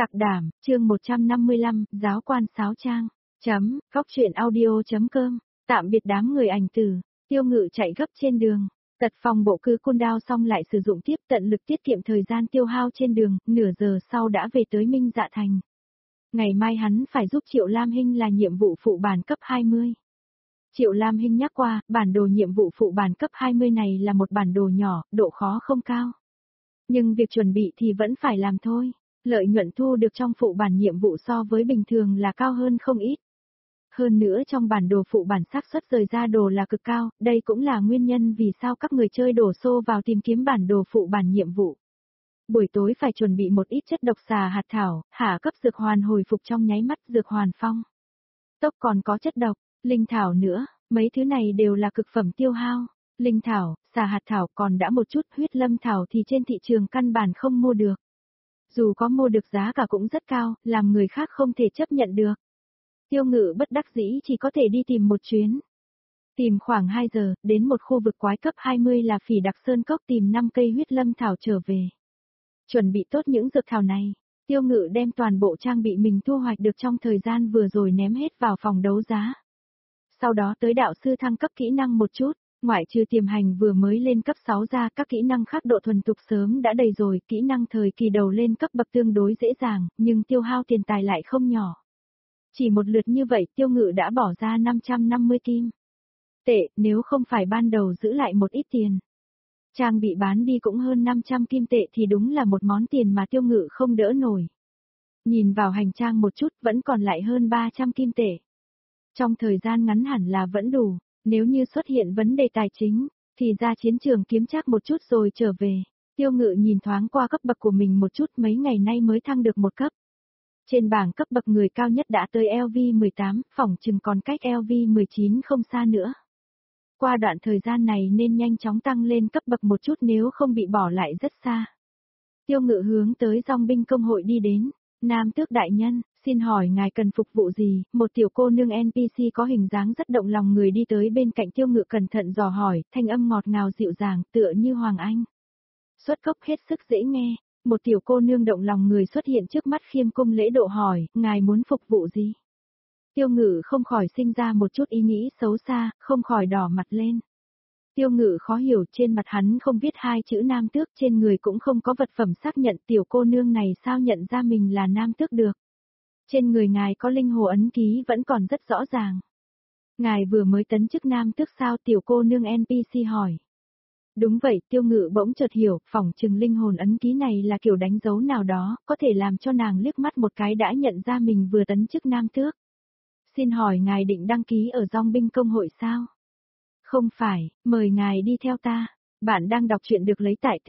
Sặc đảm, chương 155, giáo quan sáo trang. Góc truyện audio.com. Tạm biệt đám người ảnh tử. Tiêu Ngự chạy gấp trên đường. Tật phòng bộ cư côn đao xong lại sử dụng tiếp, tận lực tiết kiệm thời gian tiêu hao trên đường, nửa giờ sau đã về tới Minh Dạ Thành. Ngày mai hắn phải giúp Triệu Lam Hinh là nhiệm vụ phụ bản cấp 20. Triệu Lam Hinh nhắc qua, bản đồ nhiệm vụ phụ bản cấp 20 này là một bản đồ nhỏ, độ khó không cao. Nhưng việc chuẩn bị thì vẫn phải làm thôi. Lợi nhuận thu được trong phụ bản nhiệm vụ so với bình thường là cao hơn không ít. Hơn nữa trong bản đồ phụ bản xác suất rời ra đồ là cực cao, đây cũng là nguyên nhân vì sao các người chơi đổ xô vào tìm kiếm bản đồ phụ bản nhiệm vụ. Buổi tối phải chuẩn bị một ít chất độc xà hạt thảo, hạ cấp dược hoàn hồi phục trong nháy mắt, dược hoàn phong. Tốc còn có chất độc, linh thảo nữa, mấy thứ này đều là cực phẩm tiêu hao. Linh thảo, xà hạt thảo còn đã một chút, huyết lâm thảo thì trên thị trường căn bản không mua được. Dù có mua được giá cả cũng rất cao, làm người khác không thể chấp nhận được. Tiêu Ngự bất đắc dĩ chỉ có thể đi tìm một chuyến. Tìm khoảng 2 giờ, đến một khu vực quái cấp 20 là Phỉ Đặc Sơn Cốc, tìm 5 cây huyết lâm thảo trở về. Chuẩn bị tốt những dược thảo này, Tiêu Ngự đem toàn bộ trang bị mình thu hoạch được trong thời gian vừa rồi ném hết vào phòng đấu giá. Sau đó tới đạo sư thăng cấp kỹ năng một chút. Ngoại trừ tiềm hành vừa mới lên cấp 6 ra, các kỹ năng khác độ thuần thục sớm đã đầy rồi, kỹ năng thời kỳ đầu lên cấp bậc tương đối dễ dàng, nhưng tiêu hao tiền tài lại không nhỏ. Chỉ một lượt như vậy, Tiêu Ngự đã bỏ ra 550 kim tệ, nếu không phải ban đầu giữ lại một ít tiền. Trang bị bán đi cũng hơn 500 kim tệ thì đúng là một món tiền mà Tiêu Ngự không đỡ nổi. Nhìn vào hành trang một chút, vẫn còn lại hơn 300 kim tệ. Trong thời gian ngắn hẳn là vẫn đủ. Nếu như xuất hiện vấn đề tài chính, thì ra chiến trường kiếm trác một chút rồi trở về. Tiêu Ngự nhìn thoáng qua cấp bậc của mình một chút, mấy ngày nay mới thăng được một cấp. Trên bảng cấp bậc người cao nhất đã tới LV18, phỏng chừng còn cách LV19 không xa nữa. Qua đoạn thời gian này nên nhanh chóng tăng lên cấp bậc một chút nếu không bị bỏ lại rất xa. Tiêu Ngự hướng tới dòng binh công hội đi đến. Nam Tước đại nhân, xin hỏi ngài cần phục vụ gì? Một tiểu cô nương NPC có hình dáng rất động lòng người đi tới bên cạnh Tiêu Ngự, cẩn thận dò hỏi, thanh âm ngọt ngào dịu dàng, tựa như Hoàng Anh. Xuất cốc hết sức dễ nghe, một tiểu cô nương động lòng người xuất hiện trước mắt, khiêm cung lễ độ hỏi, ngài muốn phục vụ gì? Tiêu Ngự không khỏi sinh ra một chút ý nghĩ xấu xa, không khỏi đỏ mặt lên. Tiêu Ngự khó hiểu, trên mặt hắn không viết 2 chữ Nam Tước, trên người cũng không có vật phẩm xác nhận, tiểu cô nương này sao nhận ra mình là Nam Tước được. Trên người ngài có linh hồ ấn ký vẫn còn rất rõ ràng. Ngài vừa mới tấn chức Nam Tước sao? Tiểu cô nương NPC hỏi. Đúng vậy, Tiêu Ngự bỗng chợt hiểu, phỏng chừng linh hồn ấn ký này là kiểu đánh dấu nào đó, có thể làm cho nàng liếc mắt một cái đã nhận ra mình vừa tấn chức Nam Tước. Xin hỏi ngài định đăng ký ở dòng binh công hội sao? Không phải, mời ngài đi theo ta. Bạn đang đọc truyện được lấy tại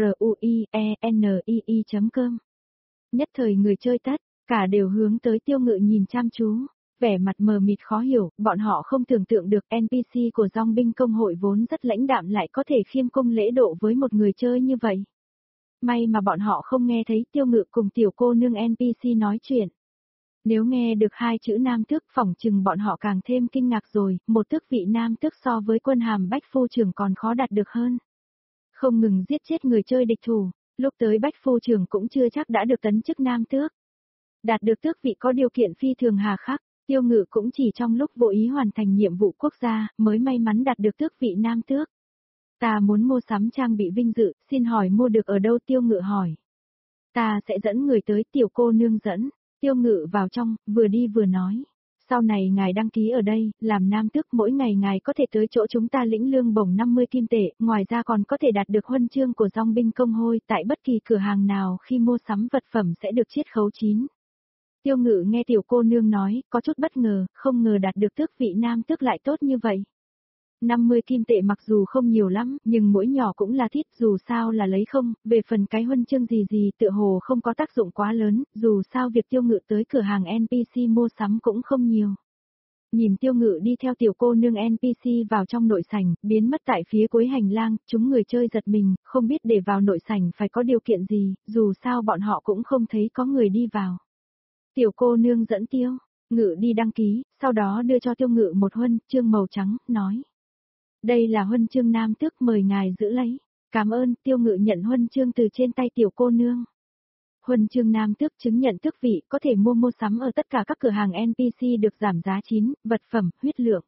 truienii.com. Nhất thời người chơi tất cả đều hướng tới Tiêu Ngự nhìn chăm chú, vẻ mặt mờ mịt khó hiểu, bọn họ không tưởng tượng được NPC của dòng binh công hội vốn rất lãnh đạm lại có thể khiêm cung lễ độ với một người chơi như vậy. May mà bọn họ không nghe thấy Tiêu Ngự cùng tiểu cô nương NPC nói chuyện. Nếu nghe được 2 chữ Nam Tước, phỏng chừng bọn họ càng thêm kinh ngạc rồi, một tước vị Nam Tước so với quân hàm Bách Phu Trưởng còn khó đạt được hơn. Không ngừng giết chết người chơi địch thủ, lúc tới Bách Phu Trưởng cũng chưa chắc đã được tấn chức Nam Tước. Đạt được tước vị có điều kiện phi thường hà khắc, Tiêu Ngự cũng chỉ trong lúc vô ý hoàn thành nhiệm vụ quốc gia, mới may mắn đạt được tước vị Nam Tước. Ta muốn mua sắm trang bị vinh dự, xin hỏi mua được ở đâu? Tiêu Ngự hỏi. Ta sẽ dẫn người tới, tiểu cô nương dẫn. Tiêu Ngự vào trong, vừa đi vừa nói. Sau này ngài đăng ký ở đây, làm Nam Tước, mỗi ngày ngài có thể tới chỗ chúng ta lĩnh lương bổng 50 kim tệ, ngoài ra còn có thể đạt được huân chương của dòng binh công hội, tại bất kỳ cửa hàng nào khi mua sắm vật phẩm sẽ được chiết khấu 9. Tiêu Ngự nghe tiểu cô nương nói, có chút bất ngờ, không ngờ đạt được tước vị Nam Tước lại tốt như vậy. 50 kim tệ mặc dù không nhiều lắm, nhưng mỗi nhỏ cũng là thít, dù sao là lấy không, về phần cái huân chương gì tựa hồ không có tác dụng quá lớn, dù sao việc Tiêu Ngự tới cửa hàng NPC mua sắm cũng không nhiều. Nhìn Tiêu Ngự đi theo tiểu cô nương NPC vào trong nội sảnh, biến mất tại phía cuối hành lang, chúng người chơi giật mình, không biết để vào nội sảnh phải có điều kiện gì, dù sao bọn họ cũng không thấy có người đi vào. Tiểu cô nương dẫn Tiêu Ngự đi đăng ký, sau đó đưa cho Tiêu Ngự một huân chương màu trắng, nói. Đây là huân chương Nam Tước, mời ngài giữ lấy. Cảm ơn. Tiêu Ngự nhận huân chương từ trên tay tiểu cô nương. Huân chương nam tước chứng nhận tước vị có thể mua sắm ở tất cả các cửa hàng NPC được giảm giá 9, vật phẩm, huyết lượng.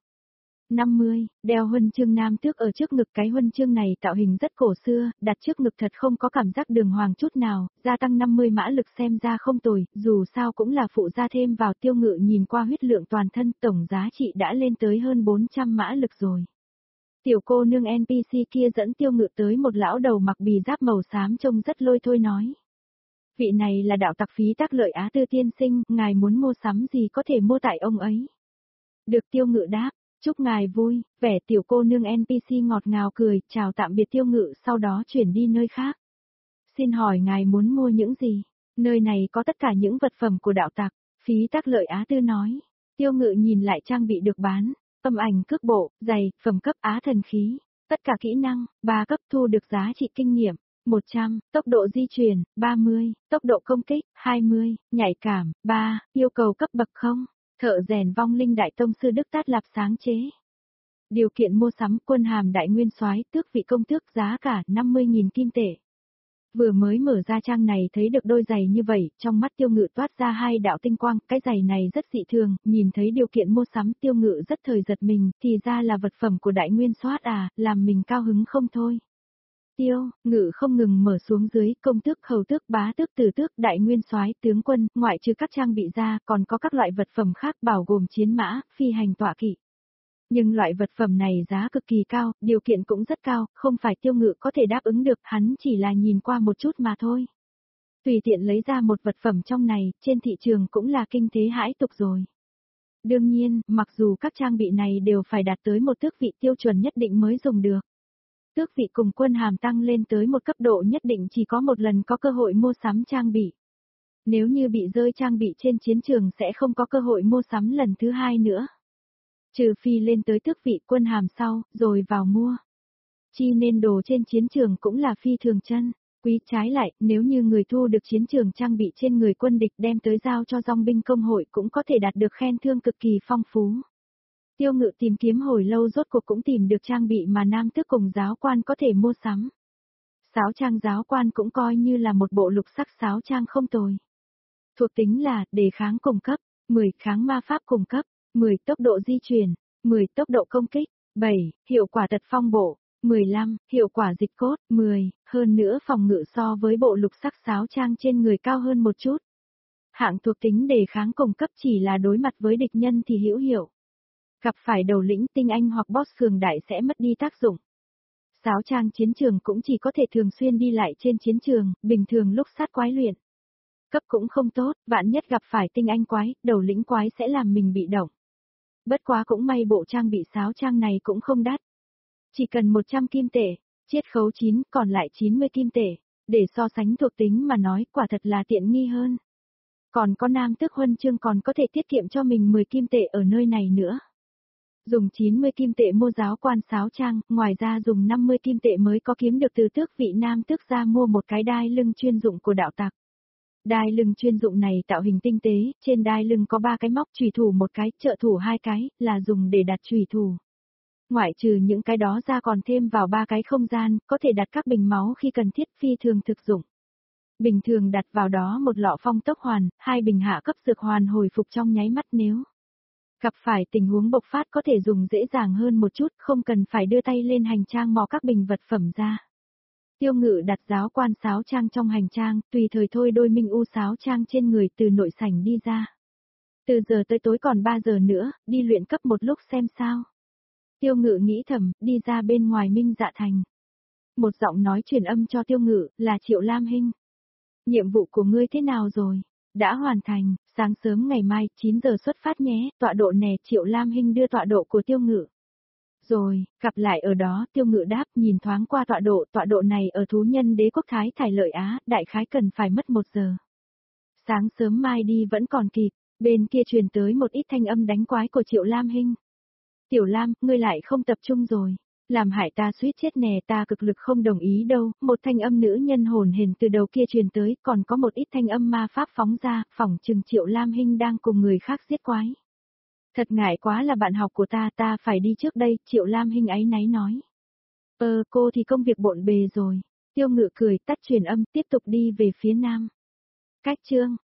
50, đeo huân chương nam tước ở trước ngực. Cái huân chương này tạo hình rất cổ xưa, đặt trước ngực thật không có cảm giác đường hoàng chút nào, gia tăng 50 mã lực xem ra không tồi, dù sao cũng là phụ gia thêm vào. Tiêu Ngự nhìn qua huyết lượng toàn thân, tổng giá trị đã lên tới hơn 400 mã lực rồi. Tiểu cô nương NPC kia dẫn Tiêu Ngự tới một lão đầu mặc bì giáp màu xám trông rất lôi thôi nói. Vị này là đạo tặc Phí Tác Lợi Á Tư tiên sinh, ngài muốn mua sắm gì có thể mua tại ông ấy. Được, Tiêu Ngự đáp. Chúc ngài vui, vẻ tiểu cô nương NPC ngọt ngào cười, chào tạm biệt Tiêu Ngự, sau đó chuyển đi nơi khác. Xin hỏi ngài muốn mua những gì? Nơi này có tất cả những vật phẩm của đạo tặc, Phí Tác Lợi Á Tư nói. Tiêu Ngự nhìn lại trang bị được bán, âm ảnh cước bộ, giày, phẩm cấp Á thần khí, tất cả kỹ năng, 3 cấp thu được giá trị kinh nghiệm, 100, tốc độ di chuyển, 30, tốc độ công kích, 20, nhạy cảm, 3, yêu cầu cấp bậc 0. Thợ rèn vong linh đại tông sư Đức Tát Lạp sáng chế. Điều kiện mua sắm quân hàm đại nguyên soái, tước vị công tước, giá cả 50.000 kim tệ. Vừa mới mở ra trang này thấy được đôi giày như vậy, trong mắt Tiêu Ngự toát ra hai đạo tinh quang, cái giày này rất dị thường, nhìn thấy điều kiện mua sắm Tiêu Ngự rất thời giật mình, thì ra là vật phẩm của đại nguyên soái à, làm mình cao hứng không thôi. Tiêu Ngự không ngừng mở xuống dưới, công tước, hầu tước, bá tước, tử tước, đại nguyên soái, tướng quân, ngoại trừ các trang bị ra, còn có các loại vật phẩm khác bao gồm chiến mã, phi hành tọa kỵ. Nhưng loại vật phẩm này giá cực kỳ cao, điều kiện cũng rất cao, không phải Tiêu Ngự có thể đáp ứng được, hắn chỉ là nhìn qua một chút mà thôi. Tùy tiện lấy ra một vật phẩm trong này, trên thị trường cũng là kinh thế hãi tục rồi. Đương nhiên, mặc dù các trang bị này đều phải đạt tới một tước vị tiêu chuẩn nhất định mới dùng được. Tước vị cùng quân hàm tăng lên tới một cấp độ nhất định chỉ có một lần có cơ hội mua sắm trang bị. Nếu như bị rơi trang bị trên chiến trường sẽ không có cơ hội mua sắm lần thứ hai nữa. Trừ phi lên tới tước vị quân hàm sau, rồi vào mua. Chi nên đồ trên chiến trường cũng là phi thường chân. Quý trái lại, nếu như người thu được chiến trường trang bị trên người quân địch đem tới giao cho dòng binh công hội cũng có thể đạt được khen thương cực kỳ phong phú. Tiêu Ngự tìm kiếm hồi lâu rốt cuộc cũng tìm được trang bị mà nam tước cùng giáo quan có thể mua sắm. Sáo trang giáo quan cũng coi như là một bộ lục sắc sáo trang không tồi. Thuộc tính là, đề kháng cùng cấp, 10 kháng ma pháp cùng cấp, 10 tốc độ di chuyển, 10 tốc độ công kích, 7 hiệu quả tật phong bộ, 15 hiệu quả dịch cốt, 10 hơn nữa phòng ngự so với bộ lục sắc sáo trang trên người cao hơn một chút. Hạng thuộc tính đề kháng cùng cấp chỉ là đối mặt với địch nhân thì hữu hiệu. Gặp phải đầu lĩnh tinh anh hoặc boss cường đại sẽ mất đi tác dụng. Sáo trang chiến trường cũng chỉ có thể thường xuyên đi lại trên chiến trường, bình thường lúc sát quái luyện. Cấp cũng không tốt, vạn nhất gặp phải tinh anh quái, đầu lĩnh quái sẽ làm mình bị động. Bất quá cũng may bộ trang bị sáo trang này cũng không đắt. Chỉ cần 100 kim tệ, chiết khấu 9, còn lại 90 kim tệ. Để so sánh thuộc tính mà nói, quả thật là tiện nghi hơn. Còn có nam tước huân chương còn có thể tiết kiệm cho mình 10 kim tệ ở nơi này nữa. Dùng 90 kim tệ mua giáo quan sáo trang, ngoài ra dùng 50 kim tệ mới có kiếm được từ tước vị nam tước ra mua một cái đai lưng chuyên dụng của đạo tặc. Đai lưng chuyên dụng này tạo hình tinh tế, trên đai lưng có 3 cái móc, chùy thủ một cái, trợ thủ 2 cái, là dùng để đặt chùy thủ. Ngoại trừ những cái đó ra còn thêm vào 3 cái không gian, có thể đặt các bình máu khi cần thiết, phi thường thực dụng. Bình thường đặt vào đó một lọ phong tốc hoàn, 2 bình hạ cấp dược hoàn hồi phục trong nháy mắt nếu gặp phải tình huống bộc phát có thể dùng dễ dàng hơn một chút, không cần phải đưa tay lên hành trang mò các bình vật phẩm ra. Tiêu Ngự đặt giáo quan sáo trang trong hành trang, tùy thời thôi đôi minh u sáo trang trên người từ nội sảnh đi ra. Từ giờ tới tối còn 3 giờ nữa, đi luyện cấp một lúc xem sao. Tiêu Ngự nghĩ thầm, đi ra bên ngoài Minh Dạ Thành. Một giọng nói truyền âm cho Tiêu Ngự, là Triệu Lam Hinh. Nhiệm vụ của ngươi thế nào rồi? Đã hoàn thành, sáng sớm ngày mai, 9 giờ xuất phát nhé, tọa độ nè. Triệu Lam Hinh đưa tọa độ của Tiêu Ngự. Rồi, gặp lại ở đó. Tiêu Ngự đáp, nhìn thoáng qua tọa độ này ở thú nhân đế quốc Thái Thải Lợi Á, đại khái cần phải mất 1 giờ. Sáng sớm mai đi vẫn còn kịp, bên kia truyền tới một ít thanh âm đánh quái của Triệu Lam Hinh. Tiểu Lam, ngươi lại không tập trung rồi. Làm hại ta suýt chết nè, ta cực lực không đồng ý đâu. Một thanh âm nữ nhân hồn hển từ đầu kia truyền tới, còn có một ít thanh âm ma pháp phóng ra, phỏng chừng Triệu Lam Hinh đang cùng người khác giết quái. Thật ngại quá là bạn học của ta phải đi trước đây, Triệu Lam Hinh áy náy nói. Cô thì công việc bộn bề rồi. Tiêu Ngự cười, tắt truyền âm, tiếp tục đi về phía nam. Cách chương